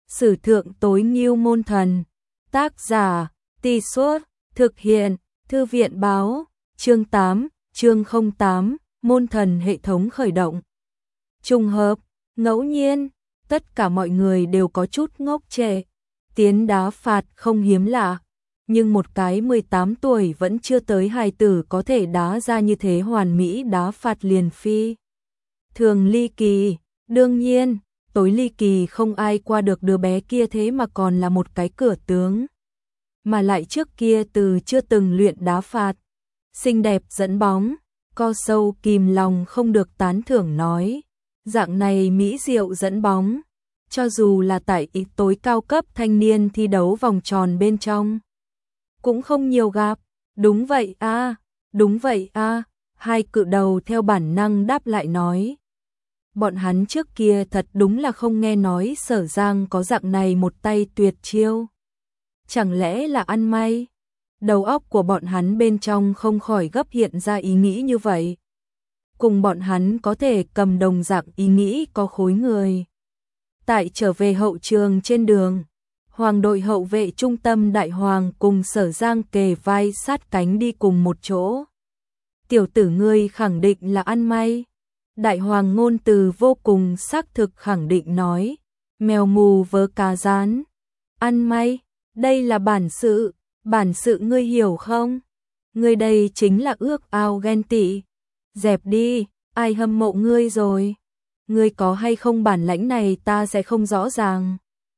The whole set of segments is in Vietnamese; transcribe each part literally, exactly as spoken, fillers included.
Sử thượng tối ngưu môn thần. Tác giả, Tì Suốt, thực hiện, Thư viện báo, chương tám, chương không tám, môn thần hệ thống khởi động. Trùng hợp, ngẫu nhiên, tất cả mọi người đều có chút ngốc trệ. Tiến đá phạt không hiếm lạ, nhưng một cái mười tám tuổi vẫn chưa tới hài tử có thể đá ra như thế hoàn mỹ đá phạt liền phi. Thường ly kỳ, đương nhiên, tối ly kỳ không ai qua được đứa bé kia thế mà còn là một cái cửa tướng. Mà lại trước kia từ chưa từng luyện đá phạt. Xinh đẹp dẫn bóng, co sâu kìm lòng không được tán thưởng nói. Dạng này mỹ diệu dẫn bóng, cho dù là tại ít tối cao cấp thanh niên thi đấu vòng tròn bên trong. Cũng không nhiều gặp, đúng vậy a à, đúng vậy a à. Hai cự đầu theo bản năng đáp lại nói. Bọn hắn trước kia thật đúng là không nghe nói Sở Giang có dạng này một tay tuyệt chiêu. Chẳng lẽ là ăn may? Đầu óc của bọn hắn bên trong không khỏi gấp hiện ra ý nghĩ như vậy. Cùng bọn hắn có thể cầm đồng dạng ý nghĩ có khối người. Tại trở về hậu trường trên đường, Hoàng đội hậu vệ trung tâm Đại Hoàng cùng Sở Giang kề vai sát cánh đi cùng một chỗ. Tiểu tử ngươi khẳng định là ăn may. Đại Hoàng ngôn từ vô cùng xác thực khẳng định nói. Mèo mù vớ cá rán. Ăn may, đây là bản sự, bản sự ngươi hiểu không? Ngươi đây chính là ước ao ghen tị. Dẹp đi, ai hâm mộ ngươi rồi? Ngươi có hay không bản lãnh này ta sẽ không rõ ràng.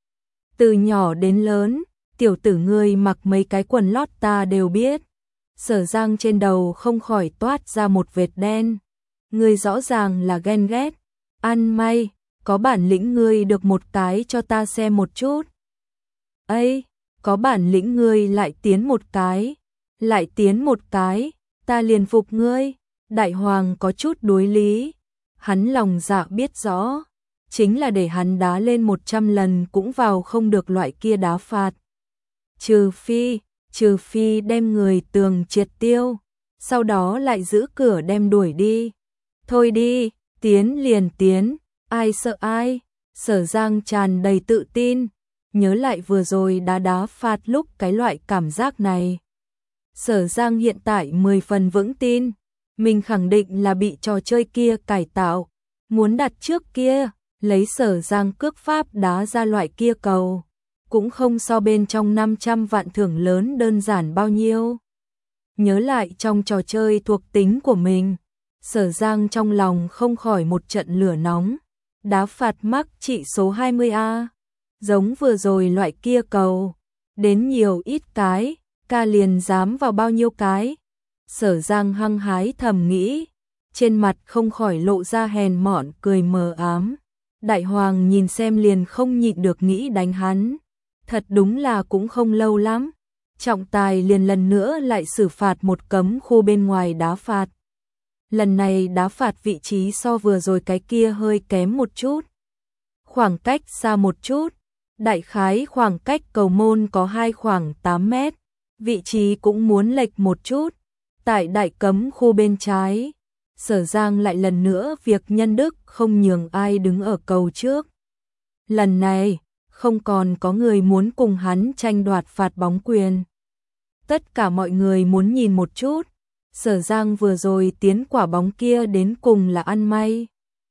Từ nhỏ đến lớn, tiểu tử ngươi mặc mấy cái quần lót ta đều biết. Sở Giang trên đầu không khỏi toát ra một vệt đen. Ngươi rõ ràng là ghen ghét. Ăn may, có bản lĩnh ngươi được một cái cho ta xem một chút. Ây, có bản lĩnh ngươi lại tiến một cái, lại tiến một cái, ta liền phục ngươi. Đại Hoàng có chút đối lý. Hắn lòng dạ biết rõ, chính là để hắn đá lên một trăm lần cũng vào không được loại kia đá phạt. Trừ phi, trừ phi đem người tường triệt tiêu, sau đó lại giữ cửa đem đuổi đi. Thôi đi, tiến liền tiến, ai sợ ai. Sở Giang tràn đầy tự tin, nhớ lại vừa rồi đá đá phạt lúc cái loại cảm giác này. Sở Giang hiện tại mười phần vững tin, mình khẳng định là bị trò chơi kia cải tạo. Muốn đặt trước kia, lấy Sở Giang cước pháp đá ra loại kia cầu, cũng không so bên trong năm trăm vạn thưởng lớn đơn giản bao nhiêu. Nhớ lại trong trò chơi thuộc tính của mình, Sở Giang trong lòng không khỏi một trận lửa nóng. Đá phạt mắc trị số hai mươi A, giống vừa rồi loại kia cầu, đến nhiều ít cái, ca liền dám vào bao nhiêu cái. Sở Giang hăng hái thầm nghĩ, trên mặt không khỏi lộ ra hèn mọn cười mờ ám. Đại Hoàng nhìn xem liền không nhịn được nghĩ đánh hắn. Thật đúng là cũng không lâu lắm. Trọng tài liền lần nữa lại xử phạt một cấm khu bên ngoài đá phạt. Lần này đá phạt vị trí so vừa rồi cái kia hơi kém một chút. Khoảng cách xa một chút. Đại khái khoảng cách cầu môn có hai khoảng tám mét. Vị trí cũng muốn lệch một chút. Tại đại cấm khu bên trái, Sở Giang lại lần nữa việc nhân đức không nhường ai đứng ở cầu trước. Lần này, không còn có người muốn cùng hắn tranh đoạt phạt bóng quyền. Tất cả mọi người muốn nhìn một chút, Sở Giang vừa rồi tiến quả bóng kia đến cùng là ăn may.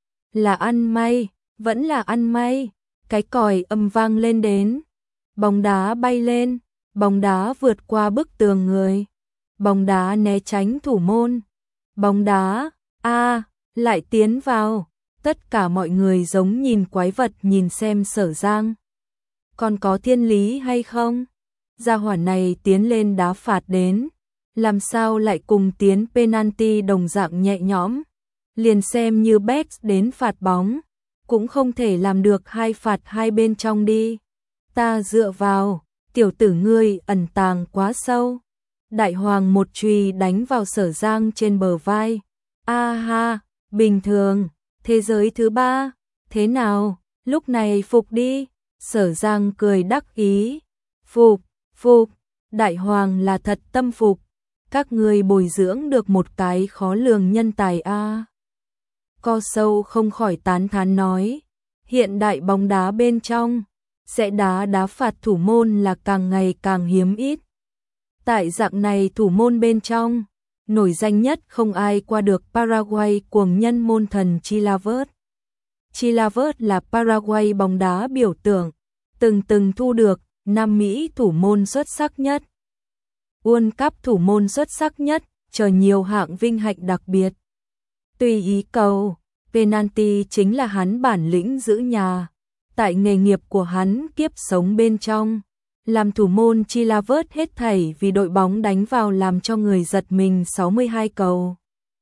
Là ăn may, vẫn là ăn may. Cái còi âm vang lên đến. Bóng đá bay lên, bóng đá vượt qua bức tường người. Bóng đá né tránh thủ môn. Bóng đá, a à, lại tiến vào. Tất cả mọi người giống nhìn quái vật nhìn xem Sở Giang. Còn có thiên lý hay không? Gia hỏa này tiến lên đá phạt đến. Làm sao lại cùng tiến penalty đồng dạng nhẹ nhõm. Liền xem như Beck đến phạt bóng. Cũng không thể làm được hai phạt hai bên trong đi. Ta dựa vào, tiểu tử ngươi ẩn tàng quá sâu. Đại Hoàng một chùy đánh vào Sở Giang trên bờ vai. A ha, bình thường, thế giới thứ ba, thế nào, lúc này phục đi. Sở Giang cười đắc ý. Phục, phục, Đại Hoàng là thật tâm phục. Các ngươi bồi dưỡng được một cái khó lường nhân tài a. Co sâu không khỏi tán thán nói. Hiện đại bóng đá bên trong, sẽ đá đá phạt thủ môn là càng ngày càng hiếm ít. Tại dạng này thủ môn bên trong, nổi danh nhất không ai qua được Paraguay cuồng nhân môn thần Chilavert. Chilavert là Paraguay bóng đá biểu tượng, từng từng thu được Nam Mỹ thủ môn xuất sắc nhất, World Cup thủ môn xuất sắc nhất, chờ nhiều hạng vinh hạnh đặc biệt. Tùy ý cầu, penalty chính là hắn bản lĩnh giữ nhà. Tại nghề nghiệp của hắn kiếp sống bên trong, làm thủ môn Chilavert hết thảy vì đội bóng đánh vào làm cho người giật mình sáu mươi hai cầu.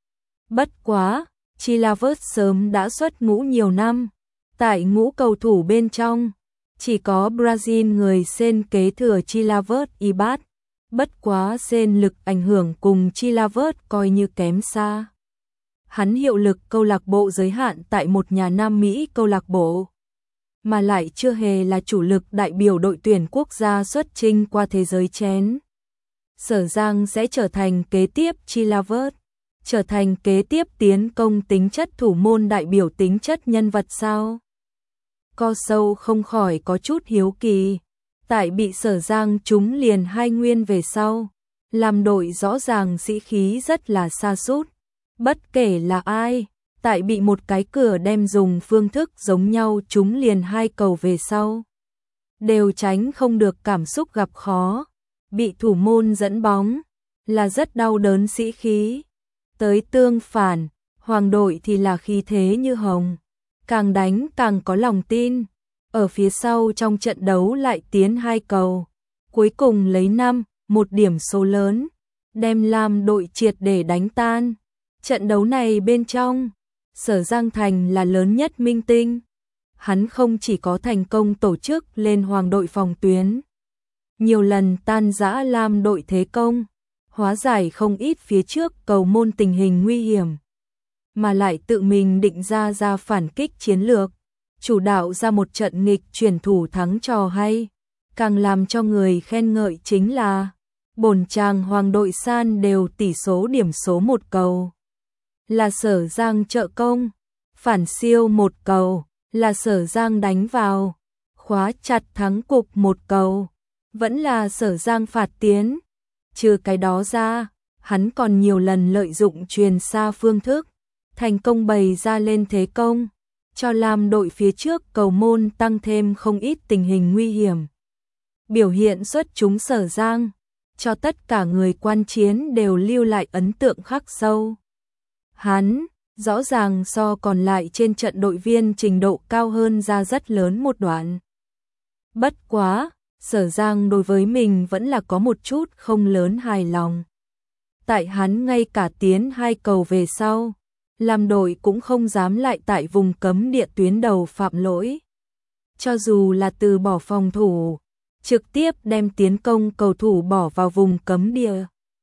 Bất quá, Chilavert sớm đã xuất ngũ nhiều năm. Tại ngũ cầu thủ bên trong, chỉ có Brazil người sen kế thừa Chilavert Ibat. Bất quá sen lực ảnh hưởng cùng Chilavert coi như kém xa. Hắn hiệu lực câu lạc bộ giới hạn tại một nhà Nam Mỹ câu lạc bộ, mà lại chưa hề là chủ lực đại biểu đội tuyển quốc gia xuất chinh qua thế giới chén. Sở Giang sẽ trở thành kế tiếp Chilavert, trở thành kế tiếp tiến công tính chất thủ môn đại biểu tính chất nhân vật sao? Co sâu không khỏi có chút hiếu kỳ, tại bị Sở Giang trúng liền hai nguyên về sau, làm đội rõ ràng sĩ khí rất là sa sút. Bất kể là ai, tại bị một cái cửa đem dùng phương thức giống nhau trúng liền hai cầu về sau, đều tránh không được cảm xúc gặp khó, bị thủ môn dẫn bóng, là rất đau đớn sĩ khí. Tới tương phản, hoàng đội thì là khí thế như hồng, càng đánh càng có lòng tin, ở phía sau trong trận đấu lại tiến hai cầu, cuối cùng lấy năm, một điểm số lớn, đem Lam đội triệt để đánh tan. Trận đấu này bên trong, Sở Giang Thành là lớn nhất minh tinh. Hắn không chỉ có thành công tổ chức lên hoàng đội phòng tuyến, nhiều lần tan rã Lam đội thế công, hóa giải không ít phía trước cầu môn tình hình nguy hiểm, mà lại tự mình định ra ra phản kích chiến lược, chủ đạo ra một trận nghịch chuyển thủ thắng trò hay. Càng làm cho người khen ngợi chính là bổn chàng hoàng đội san đều tỷ số điểm số một cầu, là Sở Giang trợ công, phản siêu một cầu, là Sở Giang đánh vào, khóa chặt thắng cục một cầu, vẫn là Sở Giang phạt tiến. Trừ cái đó ra, hắn còn nhiều lần lợi dụng truyền xa phương thức, thành công bày ra lên thế công, cho Lam đội phía trước cầu môn tăng thêm không ít tình hình nguy hiểm. Biểu hiện xuất chúng Sở Giang, cho tất cả người quan chiến đều lưu lại ấn tượng khắc sâu. Hắn, rõ ràng so còn lại trên trận đội viên trình độ cao hơn ra rất lớn một đoạn. Bất quá, Sở Giang đối với mình vẫn là có một chút không lớn hài lòng. Tại hắn ngay cả tiến hai cầu về sau, làm đội cũng không dám lại tại vùng cấm địa tuyến đầu phạm lỗi. Cho dù là từ bỏ phòng thủ, trực tiếp đem tiến công cầu thủ bỏ vào vùng cấm địa,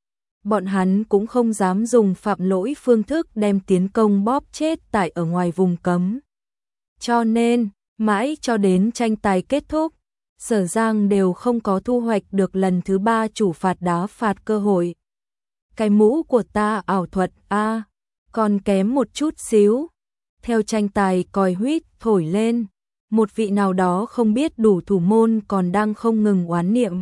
bọn hắn cũng không dám dùng phạm lỗi phương thức đem tiến công bóp chết tại ở ngoài vùng cấm. Cho nên, mãi cho đến tranh tài kết thúc, Sở Giang đều không có thu hoạch được lần thứ ba chủ phạt đá phạt cơ hội. Cái mũ của ta ảo thuật a, còn kém một chút xíu. Theo tranh tài còi huýt thổi lên, một vị nào đó không biết đủ thủ môn còn đang không ngừng oán niệm.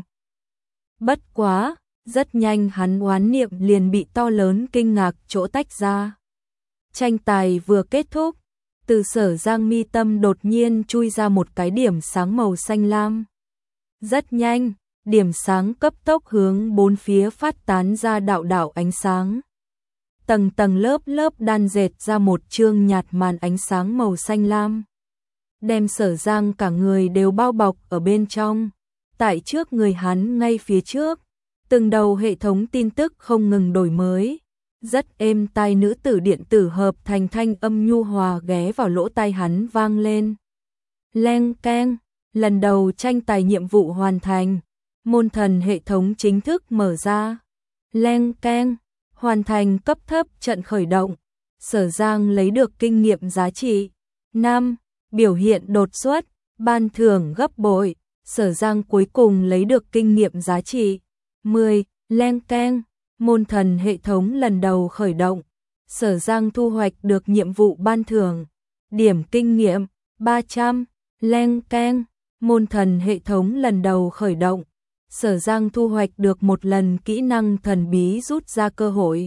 Bất quá, rất nhanh hắn oán niệm liền bị to lớn kinh ngạc chỗ tách ra. Tranh tài vừa kết thúc, từ Sở Giang mi tâm đột nhiên chui ra một cái điểm sáng màu xanh lam. Rất nhanh, điểm sáng cấp tốc hướng bốn phía phát tán ra đạo đạo ánh sáng. Tầng tầng lớp lớp đan dệt ra một chương nhạt màn ánh sáng màu xanh lam, đem Sở Giang cả người đều bao bọc ở bên trong. Tại trước người hắn ngay phía trước, từng đầu hệ thống tin tức không ngừng đổi mới, rất êm tai nữ tử điện tử hợp thành thanh âm nhu hòa ghé vào lỗ tai hắn vang lên. Leng keng, lần đầu tranh tài nhiệm vụ hoàn thành, môn thần hệ thống chính thức mở ra. Leng keng, hoàn thành cấp thấp trận khởi động, Sở Giang lấy được kinh nghiệm giá trị năm, biểu hiện đột xuất, ban thưởng gấp bội, Sở Giang cuối cùng lấy được kinh nghiệm giá trị mười. Leng keng, môn thần hệ thống lần đầu khởi động, Sở Giang thu hoạch được nhiệm vụ ban thưởng điểm kinh nghiệm ba trăm. Leng keng, Môn thần hệ thống lần đầu khởi động, Sở Giang thu hoạch được một lần kỹ năng thần bí rút ra cơ hội.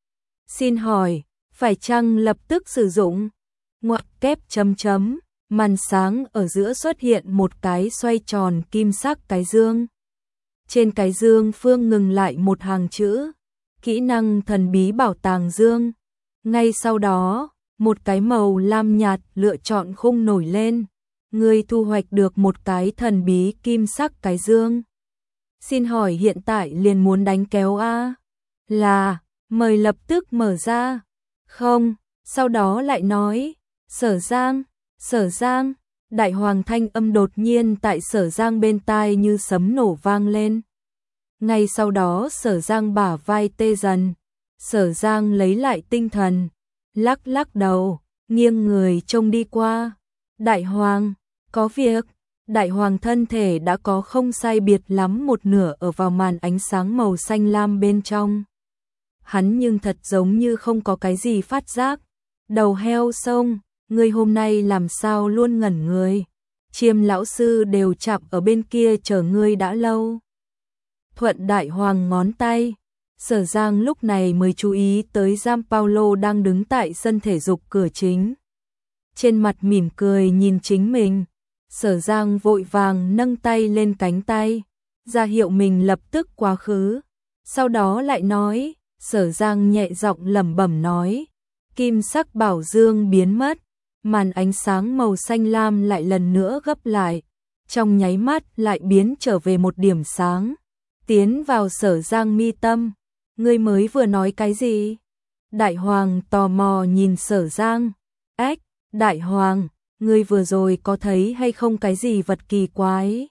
Xin hỏi, phải chăng lập tức sử dụng? Ngoặc kép chấm chấm, màn sáng ở giữa xuất hiện một cái xoay tròn kim sắc cái dương. Trên cái dương phương ngừng lại một hàng chữ, kỹ năng thần bí bảo tàng dương. Ngay sau đó, một cái màu lam nhạt lựa chọn khung nổi lên. Ngươi thu hoạch được một cái thần bí kim sắc cái dương. Xin hỏi hiện tại liền muốn đánh kéo a? Là, mời lập tức mở ra. Không, sau đó lại nói, Sở Giang, Sở Giang, đại hoàng thanh âm đột nhiên tại Sở Giang bên tai như sấm nổ vang lên. Ngay sau đó Sở Giang bả vai tê dần, Sở Giang lấy lại tinh thần, lắc lắc đầu, nghiêng người trông đi qua. Đại hoàng, có việc. Đại hoàng thân thể đã có không sai biệt lắm một nửa ở vào màn ánh sáng màu xanh lam bên trong. Hắn nhưng thật giống như không có cái gì phát giác. Đầu heo sông, ngươi hôm nay làm sao luôn ngẩn người. Chiêm lão sư đều chạm ở bên kia chờ ngươi đã lâu. Thuận đại hoàng ngón tay. Sở Giang lúc này mới chú ý tới Gianpaolo đang đứng tại sân thể dục cửa chính. Trên mặt mỉm cười nhìn chính mình. Sở Giang vội vàng nâng tay lên cánh tay, ra hiệu mình lập tức quá khứ. Sau đó lại nói, Sở Giang nhẹ giọng lẩm bẩm nói, kim sắc bảo dương biến mất, màn ánh sáng màu xanh lam lại lần nữa gấp lại, trong nháy mắt lại biến trở về một điểm sáng, tiến vào Sở Giang mi tâm. Ngươi mới vừa nói cái gì? Đại hoàng tò mò nhìn Sở Giang. Ếch, đại hoàng, ngươi vừa rồi có thấy hay không cái gì vật kỳ quái?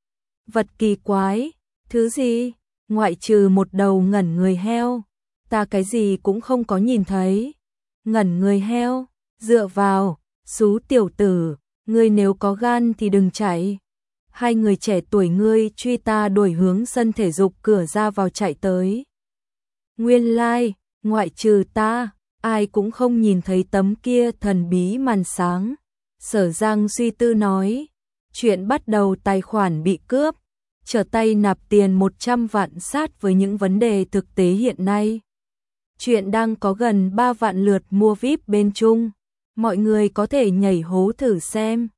Vật kỳ quái? Thứ gì? Ngoại trừ một đầu ngẩn người heo, ta cái gì cũng không có nhìn thấy. Ngẩn người heo, dựa vào, xú tiểu tử, ngươi nếu có gan thì đừng chạy. Hai người trẻ tuổi ngươi truy ta đuổi hướng sân thể dục cửa ra vào chạy tới. Nguyên lai, like, ngoại trừ ta, ai cũng không nhìn thấy tấm kia thần bí màn sáng. Sở Giang suy tư nói, chuyện bắt đầu tài khoản bị cướp, trở tay nạp tiền một trăm vạn sát với những vấn đề thực tế hiện nay. Chuyện đang có gần ba vạn lượt mua vi ai pi bên Trung, mọi người có thể nhảy hố thử xem.